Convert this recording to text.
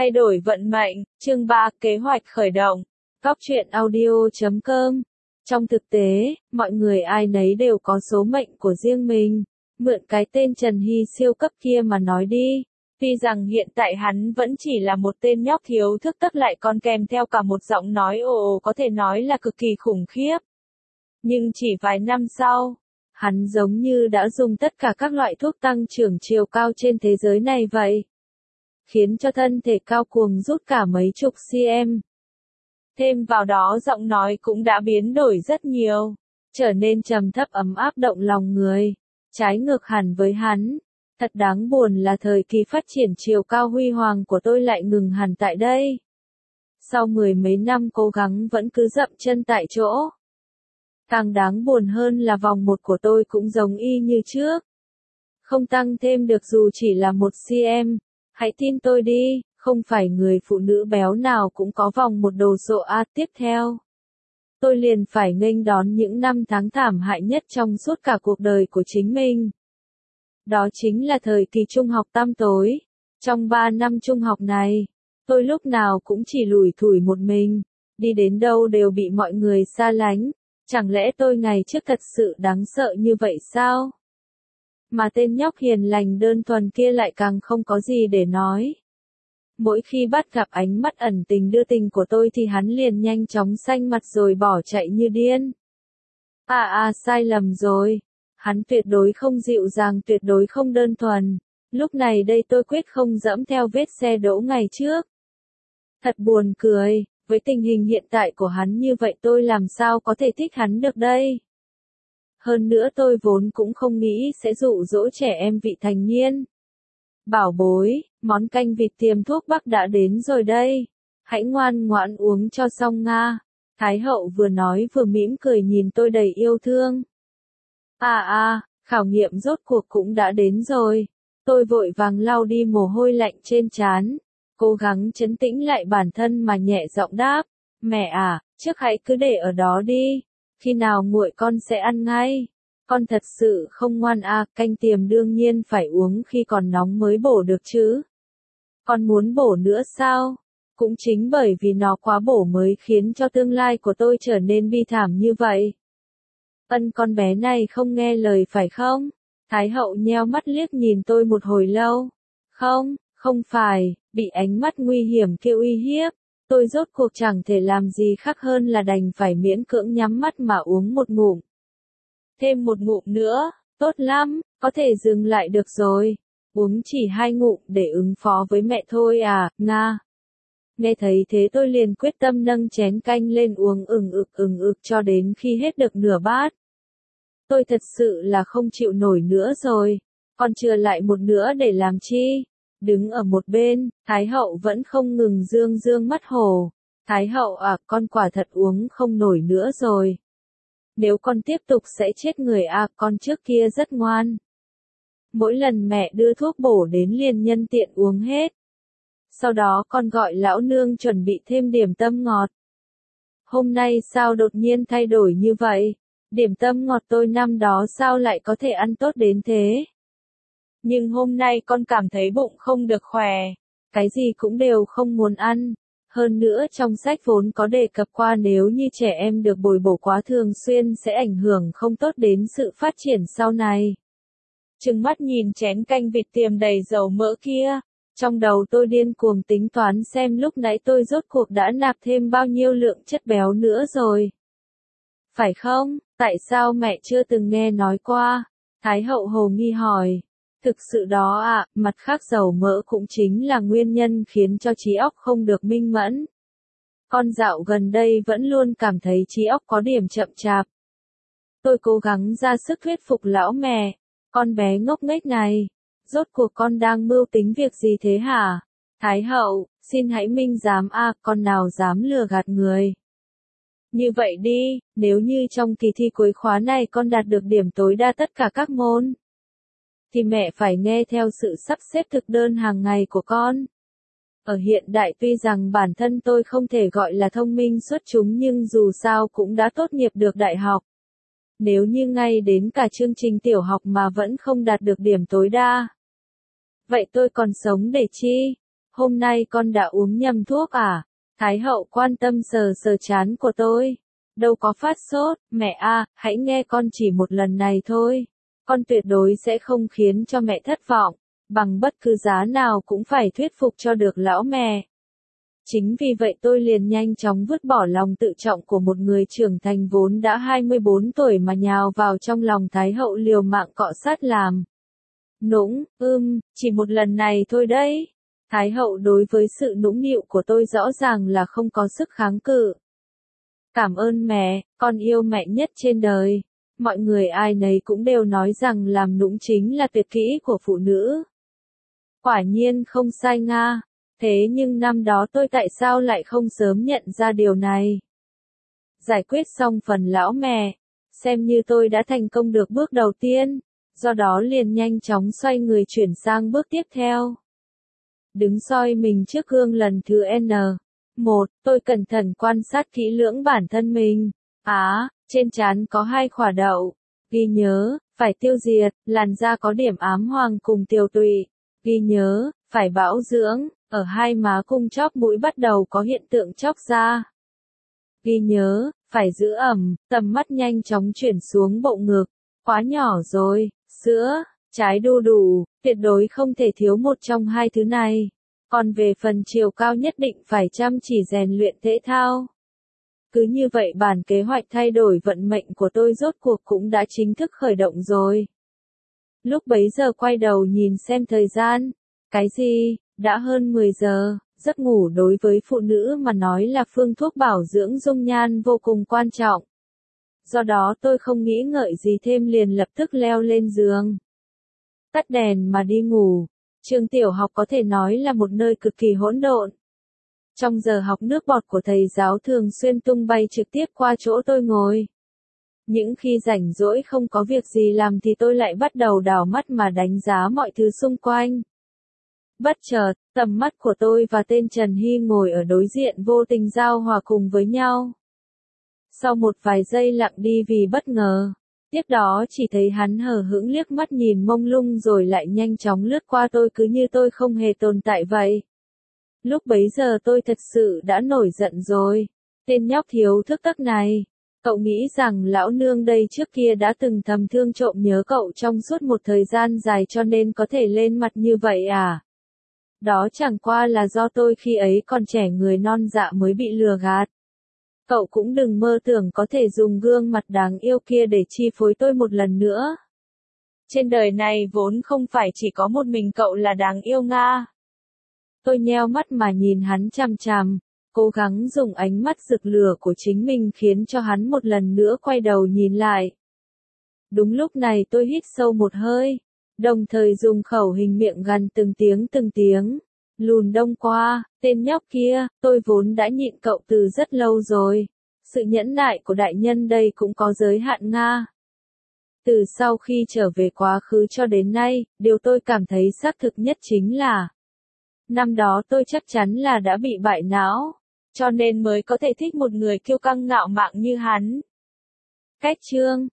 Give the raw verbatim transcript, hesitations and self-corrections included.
Thay đổi vận mệnh, chương ba, kế hoạch khởi động. Góc truyện audio chấm com. Trong thực tế, mọi người ai nấy đều có số mệnh của riêng mình. Mượn cái tên Trần Hy siêu cấp kia mà nói đi. Tuy rằng hiện tại hắn vẫn chỉ là một tên nhóc thiếu thức tất lại còn kèm theo cả một giọng nói ồ ồ có thể nói là cực kỳ khủng khiếp. Nhưng chỉ vài năm sau, hắn giống như đã dùng tất cả các loại thuốc tăng trưởng chiều cao trên thế giới này vậy. Khiến cho thân thể cao cuồng rút cả mấy chục cm. Thêm vào đó giọng nói cũng đã biến đổi rất nhiều, trở nên trầm thấp ấm áp động lòng người, trái ngược hẳn với hắn. Thật đáng buồn là thời kỳ phát triển chiều cao huy hoàng của tôi lại ngừng hẳn tại đây. Sau mười mấy năm cố gắng vẫn cứ dậm chân tại chỗ. Càng đáng buồn hơn là vòng một của tôi cũng giống y như trước. Không tăng thêm được dù chỉ là một cm. Hãy tin tôi đi, không phải người phụ nữ béo nào cũng có vòng một đồ sộ A tiếp theo. Tôi liền phải nghênh đón những năm tháng thảm hại nhất trong suốt cả cuộc đời của chính mình. Đó chính là thời kỳ trung học tăm tối. Trong ba năm trung học này, tôi lúc nào cũng chỉ lủi thủi một mình, đi đến đâu đều bị mọi người xa lánh. Chẳng lẽ tôi ngày trước thật sự đáng sợ như vậy sao? Mà tên nhóc hiền lành đơn thuần kia lại càng không có gì để nói. Mỗi khi bắt gặp ánh mắt ẩn tình đưa tình của tôi thì hắn liền nhanh chóng xanh mặt rồi bỏ chạy như điên. À à sai lầm rồi. Hắn tuyệt đối không dịu dàng, tuyệt đối không đơn thuần. Lúc này đây tôi quyết không dẫm theo vết xe đỗ ngày trước. Thật buồn cười, với tình hình hiện tại của hắn như vậy tôi làm sao có thể thích hắn được đây? Hơn nữa tôi vốn cũng không nghĩ sẽ dụ dỗ trẻ em vị thành niên. Bảo bối, món canh vịt tiềm thuốc bắc đã đến rồi đây. Hãy ngoan ngoãn uống cho xong nga. Thái hậu vừa nói vừa mỉm cười nhìn tôi đầy yêu thương. À à, khảo nghiệm rốt cuộc cũng đã đến rồi. Tôi vội vàng lau đi mồ hôi lạnh trên trán. Cố gắng trấn tĩnh lại bản thân mà nhẹ giọng đáp. Mẹ à, trước hãy cứ để ở đó đi. Khi nào nguội con sẽ ăn ngay. Con thật sự không ngoan à, canh tiềm đương nhiên phải uống khi còn nóng mới bổ được chứ. Con muốn bổ nữa sao? Cũng chính bởi vì nó quá bổ mới khiến cho tương lai của tôi trở nên bi thảm như vậy. Ân con bé này không nghe lời phải không? Thái hậu nheo mắt liếc nhìn tôi một hồi lâu. Không, không phải, bị ánh mắt nguy hiểm kia uy hiếp. Tôi rốt cuộc chẳng thể làm gì khác hơn là đành phải miễn cưỡng nhắm mắt mà uống một ngụm. Thêm một ngụm nữa, tốt lắm, có thể dừng lại được rồi. Uống chỉ hai ngụm để ứng phó với mẹ thôi à, nga. Nghe thấy thế tôi liền quyết tâm nâng chén canh lên uống ừng ực ừng ực cho đến khi hết được nửa bát. Tôi thật sự là không chịu nổi nữa rồi, còn chừa lại một nữa để làm chi? Đứng ở một bên, Thái hậu vẫn không ngừng dương dương mắt hồ. Thái hậu à, con quả thật uống không nổi nữa rồi. Nếu con tiếp tục sẽ chết người à, con trước kia rất ngoan. Mỗi lần mẹ đưa thuốc bổ đến liền nhân tiện uống hết. Sau đó con gọi lão nương chuẩn bị thêm điểm tâm ngọt. Hôm nay sao đột nhiên thay đổi như vậy? Điểm tâm ngọt tôi năm đó sao lại có thể ăn tốt đến thế? Nhưng hôm nay con cảm thấy bụng không được khỏe. Cái gì cũng đều không muốn ăn. Hơn nữa trong sách vốn có đề cập qua nếu như trẻ em được bồi bổ quá thường xuyên sẽ ảnh hưởng không tốt đến sự phát triển sau này. Trừng mắt nhìn chén canh vịt tiềm đầy dầu mỡ kia. Trong đầu tôi điên cuồng tính toán xem lúc nãy tôi rốt cuộc đã nạp thêm bao nhiêu lượng chất béo nữa rồi. Phải không? Tại sao mẹ chưa từng nghe nói qua? Thái hậu hồ nghi hỏi. Thực sự đó ạ, à, mặt khác dầu mỡ cũng chính là nguyên nhân khiến cho trí óc không được minh mẫn. Con dạo gần đây vẫn luôn cảm thấy trí óc có điểm chậm chạp. Tôi cố gắng ra sức thuyết phục lão mẹ. Con bé ngốc nghếch này, rốt cuộc con đang mưu tính việc gì thế hả? Thái hậu, xin hãy minh giám a, à, con nào dám lừa gạt người. Như vậy đi, nếu như trong kỳ thi cuối khóa này con đạt được điểm tối đa tất cả các môn, thì mẹ phải nghe theo sự sắp xếp thực đơn hàng ngày của con. Ở hiện đại tuy rằng bản thân tôi không thể gọi là thông minh xuất chúng nhưng dù sao cũng đã tốt nghiệp được đại học. Nếu như ngay đến cả chương trình tiểu học mà vẫn không đạt được điểm tối đa, vậy tôi còn sống để chi? hôm nay con đã uống nhầm thuốc à? Thái hậu quan tâm sờ sờ trán của tôi. Đâu có phát sốt, mẹ à, hãy nghe con chỉ một lần này thôi. Con tuyệt đối sẽ không khiến cho mẹ thất vọng, bằng bất cứ giá nào cũng phải thuyết phục cho được lão mẹ. Chính vì vậy tôi liền nhanh chóng vứt bỏ lòng tự trọng của một người trưởng thành vốn đã hai mươi bốn tuổi mà nhào vào trong lòng Thái hậu liều mạng cọ sát làm. Nũng, ưm, chỉ một lần này thôi đấy. Thái hậu đối với sự nũng nịu của tôi rõ ràng là không có sức kháng cự. Cảm ơn mẹ, con yêu mẹ nhất trên đời. Mọi người ai nấy cũng đều nói rằng làm nũng chính là tuyệt kỹ của phụ nữ. Quả nhiên không sai nga. Thế nhưng năm đó tôi tại sao lại không sớm nhận ra điều này? Giải quyết xong phần lão mẹ, xem như tôi đã thành công được bước đầu tiên, do đó liền nhanh chóng xoay người chuyển sang bước tiếp theo. Đứng soi mình trước gương lần thứ N. một, tôi cẩn thận quan sát kỹ lưỡng bản thân mình. Á, trên trán có hai khỏa đậu. Ghi nhớ, phải tiêu diệt, làn da có điểm ám hoàng cùng tiêu tụy. Ghi nhớ, phải bảo dưỡng, ở hai má cung chóp mũi bắt đầu có hiện tượng chóc da. Ghi nhớ, phải giữ ẩm, tầm mắt nhanh chóng chuyển xuống bộ ngực. Quá nhỏ rồi, sữa, trái đu đủ, tuyệt đối không thể thiếu một trong hai thứ này. Còn về phần chiều cao nhất định phải chăm chỉ rèn luyện thể thao. Cứ như vậy bản kế hoạch thay đổi vận mệnh của tôi rốt cuộc cũng đã chính thức khởi động rồi. Lúc bấy giờ quay đầu nhìn xem thời gian. Cái gì, đã hơn mười giờ, giấc ngủ đối với phụ nữ mà nói là phương thuốc bảo dưỡng dung nhan vô cùng quan trọng. Do đó tôi không nghĩ ngợi gì thêm liền lập tức leo lên giường. Tắt đèn mà đi ngủ. Trường tiểu học có thể nói là một nơi cực kỳ hỗn độn. Trong giờ học nước bọt của thầy giáo thường xuyên tung bay trực tiếp qua chỗ tôi ngồi. Những khi rảnh rỗi không có việc gì làm thì tôi lại bắt đầu đảo mắt mà đánh giá mọi thứ xung quanh. Bất chợt, tầm mắt của tôi và tên Trần Hy ngồi ở đối diện vô tình giao hòa cùng với nhau. Sau một vài giây lặng đi vì bất ngờ, tiếp đó chỉ thấy hắn hờ hững liếc mắt nhìn mông lung rồi lại nhanh chóng lướt qua tôi cứ như tôi không hề tồn tại vậy. Lúc bấy giờ tôi thật sự đã nổi giận rồi. Tên nhóc thiếu thức tắc này. Cậu nghĩ rằng lão nương đây trước kia đã từng thầm thương trộm nhớ cậu trong suốt một thời gian dài cho nên có thể lên mặt như vậy à? Đó chẳng qua là do tôi khi ấy còn trẻ người non dạ mới bị lừa gạt. Cậu cũng đừng mơ tưởng có thể dùng gương mặt đáng yêu kia để chi phối tôi một lần nữa. Trên đời này vốn không phải chỉ có một mình cậu là đáng yêu nga. Tôi nheo mắt mà nhìn hắn chằm chằm, cố gắng dùng ánh mắt rực lửa của chính mình khiến cho hắn một lần nữa quay đầu nhìn lại. Đúng lúc này tôi hít sâu một hơi, đồng thời dùng khẩu hình miệng gằn từng tiếng từng tiếng. Lùn đông qua, tên nhóc kia, tôi vốn đã nhịn cậu từ rất lâu rồi. Sự nhẫn nại của đại nhân đây cũng có giới hạn nga. Từ sau khi trở về quá khứ cho đến nay, điều tôi cảm thấy xác thực nhất chính là năm đó tôi chắc chắn là đã bị bại não, cho nên mới có thể thích một người kiêu căng ngạo mạn như hắn. Cách chương